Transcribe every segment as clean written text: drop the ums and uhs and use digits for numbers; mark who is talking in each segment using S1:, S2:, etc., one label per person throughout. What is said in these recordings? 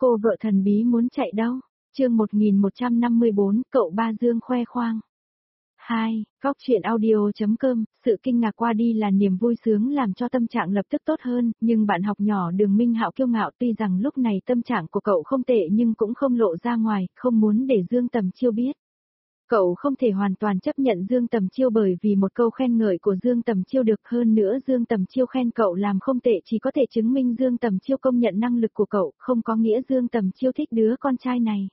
S1: Cô vợ thần bí muốn chạy đâu? Chương 1154, cậu ba Dương khoe khoang. 2. Góc truyện audio.com, sự kinh ngạc qua đi là niềm vui sướng làm cho tâm trạng lập tức tốt hơn, nhưng bạn học nhỏ Đường Minh Hạo kiêu ngạo, tuy rằng lúc này tâm trạng của cậu không tệ nhưng cũng không lộ ra ngoài, không muốn để Dương Tầm Chiêu biết. Cậu không thể hoàn toàn chấp nhận Dương Tầm Chiêu bởi vì một câu khen ngợi của Dương Tầm Chiêu được, hơn nữa Dương Tầm Chiêu khen cậu làm không tệ chỉ có thể chứng minh Dương Tầm Chiêu công nhận năng lực của cậu, không có nghĩa Dương Tầm Chiêu thích đứa con trai này.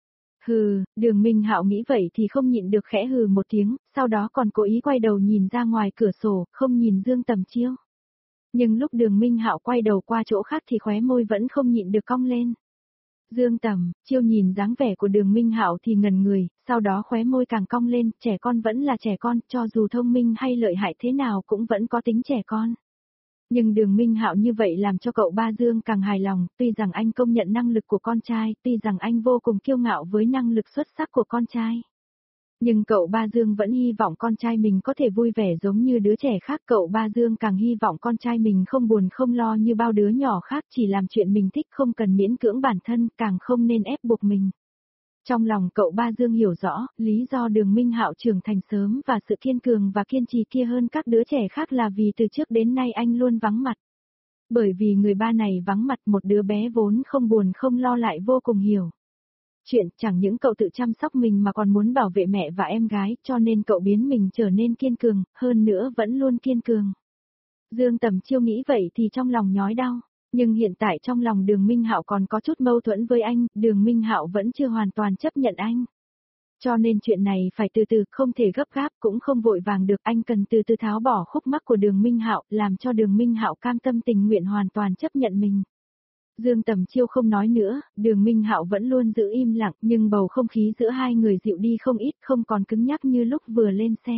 S1: Hừ, Đường Minh Hạo nghĩ vậy thì không nhịn được khẽ hừ một tiếng, sau đó còn cố ý quay đầu nhìn ra ngoài cửa sổ, không nhìn Dương Tầm Chiêu. Nhưng lúc Đường Minh Hạo quay đầu qua chỗ khác thì khóe môi vẫn không nhịn được cong lên. Dương Tầm Chiêu nhìn dáng vẻ của Đường Minh Hạo thì ngẩn người, sau đó khóe môi càng cong lên, trẻ con vẫn là trẻ con, cho dù thông minh hay lợi hại thế nào cũng vẫn có tính trẻ con. Nhưng Đường Minh Hạo như vậy làm cho cậu ba Dương càng hài lòng, tuy rằng anh công nhận năng lực của con trai, tuy rằng anh vô cùng kiêu ngạo với năng lực xuất sắc của con trai. Nhưng cậu ba Dương vẫn hy vọng con trai mình có thể vui vẻ giống như đứa trẻ khác, cậu ba Dương càng hy vọng con trai mình không buồn không lo như bao đứa nhỏ khác, chỉ làm chuyện mình thích, không cần miễn cưỡng bản thân, càng không nên ép buộc mình. Trong lòng cậu ba Dương hiểu rõ, lý do Đường Minh Hạo trưởng thành sớm và sự kiên cường và kiên trì kia hơn các đứa trẻ khác là vì từ trước đến nay anh luôn vắng mặt. Bởi vì người ba này vắng mặt, một đứa bé vốn không buồn không lo lại vô cùng hiểu chuyện, chẳng những cậu tự chăm sóc mình mà còn muốn bảo vệ mẹ và em gái, cho nên cậu biến mình trở nên kiên cường, hơn nữa vẫn luôn kiên cường. Dương Tầm Chiêu nghĩ vậy thì trong lòng nhói đau. Nhưng hiện tại trong lòng Đường Minh Hạo còn có chút mâu thuẫn với anh, Đường Minh Hạo vẫn chưa hoàn toàn chấp nhận anh. Cho nên chuyện này phải từ từ, không thể gấp gáp, cũng không vội vàng được, anh cần từ từ tháo bỏ khúc mắc của Đường Minh Hạo, làm cho Đường Minh Hạo cam tâm tình nguyện hoàn toàn chấp nhận mình. Dương Tầm Chiêu không nói nữa, Đường Minh Hạo vẫn luôn giữ im lặng, nhưng bầu không khí giữa hai người dịu đi không ít, không còn cứng nhắc như lúc vừa lên xe.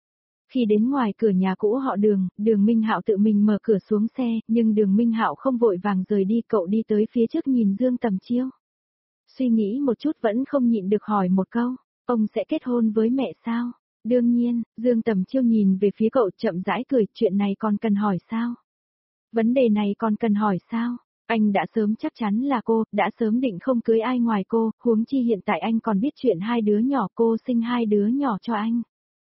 S1: Khi đến ngoài cửa nhà cũ họ Đường, Đường Minh Hạo tự mình mở cửa xuống xe, nhưng Đường Minh Hạo không vội vàng rời đi, cậu đi tới phía trước nhìn Dương Tầm Chiêu. Suy nghĩ một chút vẫn không nhịn được hỏi một câu, ông sẽ kết hôn với mẹ sao? Đương nhiên, Dương Tầm Chiêu nhìn về phía cậu chậm rãi cười, chuyện này còn cần hỏi sao? Vấn đề này còn cần hỏi sao? Anh đã sớm chắc chắn là cô, đã sớm định không cưới ai ngoài cô, huống chi hiện tại anh còn biết chuyện hai đứa nhỏ, cô sinh hai đứa nhỏ cho anh.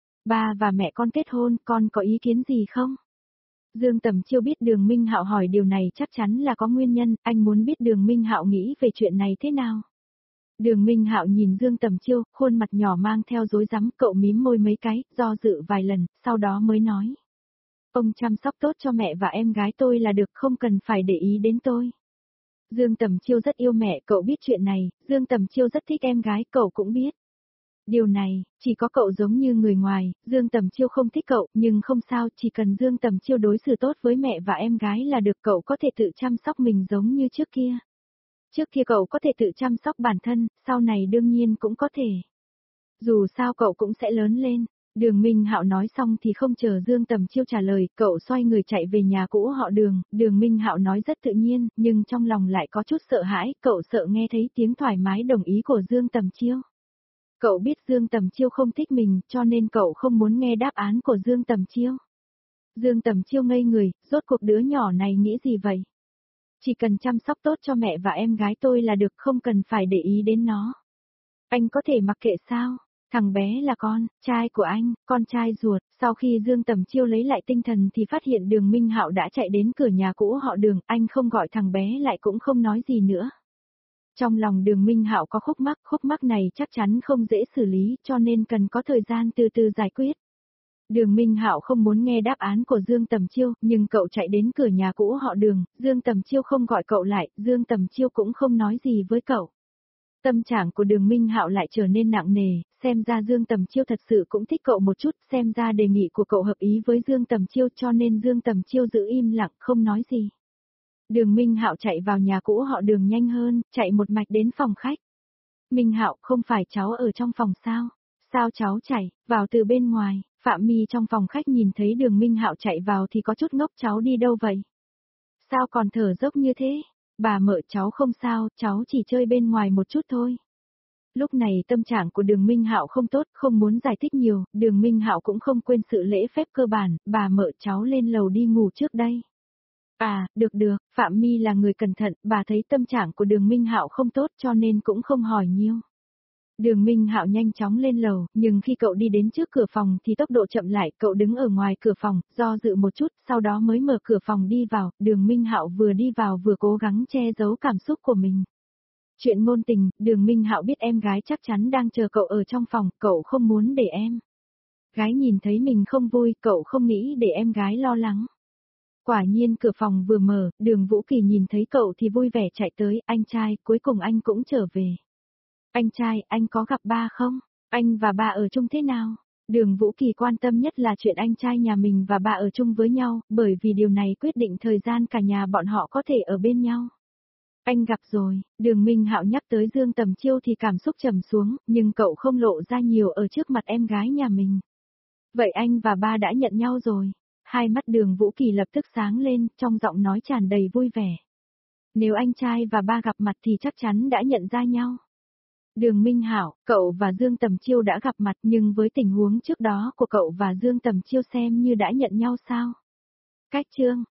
S1: Ba và mẹ con kết hôn, con có ý kiến gì không? Dương Tầm Chiêu biết Đường Minh Hạo hỏi điều này chắc chắn là có nguyên nhân, anh muốn biết Đường Minh Hạo nghĩ về chuyện này thế nào. Đường Minh Hạo nhìn Dương Tầm Chiêu, khuôn mặt nhỏ mang theo rối rắm, cậu mím môi mấy cái, do dự vài lần, sau đó mới nói. Ông chăm sóc tốt cho mẹ và em gái tôi là được, không cần phải để ý đến tôi. Dương Tầm Chiêu rất yêu mẹ, cậu biết chuyện này, Dương Tầm Chiêu rất thích em gái, cậu cũng biết. Điều này, chỉ có cậu giống như người ngoài, Dương Tầm Chiêu không thích cậu, nhưng không sao, chỉ cần Dương Tầm Chiêu đối xử tốt với mẹ và em gái là được, cậu có thể tự chăm sóc mình giống như trước kia. Trước kia cậu có thể tự chăm sóc bản thân, sau này đương nhiên cũng có thể. Dù sao cậu cũng sẽ lớn lên. Đường Minh Hạo nói xong thì không chờ Dương Tầm Chiêu trả lời, cậu xoay người chạy về nhà cũ họ Đường, Đường Minh Hạo nói rất tự nhiên, nhưng trong lòng lại có chút sợ hãi, cậu sợ nghe thấy tiếng thoải mái đồng ý của Dương Tầm Chiêu. Cậu biết Dương Tầm Chiêu không thích mình, cho nên cậu không muốn nghe đáp án của Dương Tầm Chiêu. Dương Tầm Chiêu ngây người, rốt cuộc đứa nhỏ này nghĩ gì vậy? Chỉ cần chăm sóc tốt cho mẹ và em gái tôi là được, không cần phải để ý đến nó. Anh có thể mặc kệ sao? Thằng bé là con trai của anh, con trai ruột. Sau khi Dương Tầm Chiêu lấy lại tinh thần thì phát hiện Đường Minh Hạo đã chạy đến cửa nhà cũ họ Đường, anh không gọi thằng bé lại cũng không nói gì nữa. Trong lòng Đường Minh Hạo có khúc mắc này chắc chắn không dễ xử lý, cho nên cần có thời gian từ từ giải quyết. Đường Minh Hạo không muốn nghe đáp án của Dương Tầm Chiêu, nhưng cậu chạy đến cửa nhà cũ họ Đường, Dương Tầm Chiêu không gọi cậu lại, Dương Tầm Chiêu cũng không nói gì với cậu. Tâm trạng của Đường Minh Hạo lại trở nên nặng nề, xem ra Dương Tầm Chiêu thật sự cũng thích cậu một chút, xem ra đề nghị của cậu hợp ý với Dương Tầm Chiêu, cho nên Dương Tầm Chiêu giữ im lặng không nói gì. Đường Minh Hạo chạy vào nhà cũ họ Đường nhanh hơn, chạy một mạch đến phòng khách. Minh Hạo, không phải cháu ở trong phòng sao? Sao cháu chạy vào từ bên ngoài? Phạm Mi trong phòng khách nhìn thấy Đường Minh Hạo chạy vào thì có chút ngốc, cháu đi đâu vậy? Sao còn thở dốc như thế? Bà mợ, cháu không sao, cháu chỉ chơi bên ngoài một chút thôi. Lúc này tâm trạng của Đường Minh Hạo không tốt, không muốn giải thích nhiều, Đường Minh Hạo cũng không quên sự lễ phép cơ bản, bà mợ cháu lên lầu đi ngủ trước đây. À, được được, Phạm Mi là người cẩn thận, bà thấy tâm trạng của Đường Minh Hạo không tốt cho nên cũng không hỏi nhiều. Đường Minh Hạo nhanh chóng lên lầu, nhưng khi cậu đi đến trước cửa phòng thì tốc độ chậm lại, cậu đứng ở ngoài cửa phòng, do dự một chút, sau đó mới mở cửa phòng đi vào, Đường Minh Hạo vừa đi vào vừa cố gắng che giấu cảm xúc của mình. Chuyện ngôn tình, Đường Minh Hạo biết em gái chắc chắn đang chờ cậu ở trong phòng, cậu không muốn để em gái nhìn thấy mình không vui, cậu không nghĩ để em gái lo lắng. Quả nhiên cửa phòng vừa mở, Đường Vũ Kỳ nhìn thấy cậu thì vui vẻ chạy tới, anh trai, cuối cùng anh cũng trở về. Anh trai, anh có gặp ba không? Anh và ba ở chung thế nào? Đường Vũ Kỳ quan tâm nhất là chuyện anh trai nhà mình và ba ở chung với nhau, bởi vì điều này quyết định thời gian cả nhà bọn họ có thể ở bên nhau. Anh gặp rồi, Đường Minh Hạo nhắc tới Dương Tầm Chiêu thì cảm xúc trầm xuống, nhưng cậu không lộ ra nhiều ở trước mặt em gái nhà mình. Vậy anh và ba đã nhận nhau rồi. Hai mắt Đường Vũ Kỳ lập tức sáng lên, trong giọng nói tràn đầy vui vẻ. Nếu anh trai và ba gặp mặt thì chắc chắn đã nhận ra nhau. Đường Minh Hạo, cậu và Dương Tầm Chiêu đã gặp mặt nhưng với tình huống trước đó của cậu và Dương Tầm Chiêu xem như đã nhận nhau sao? Cách chương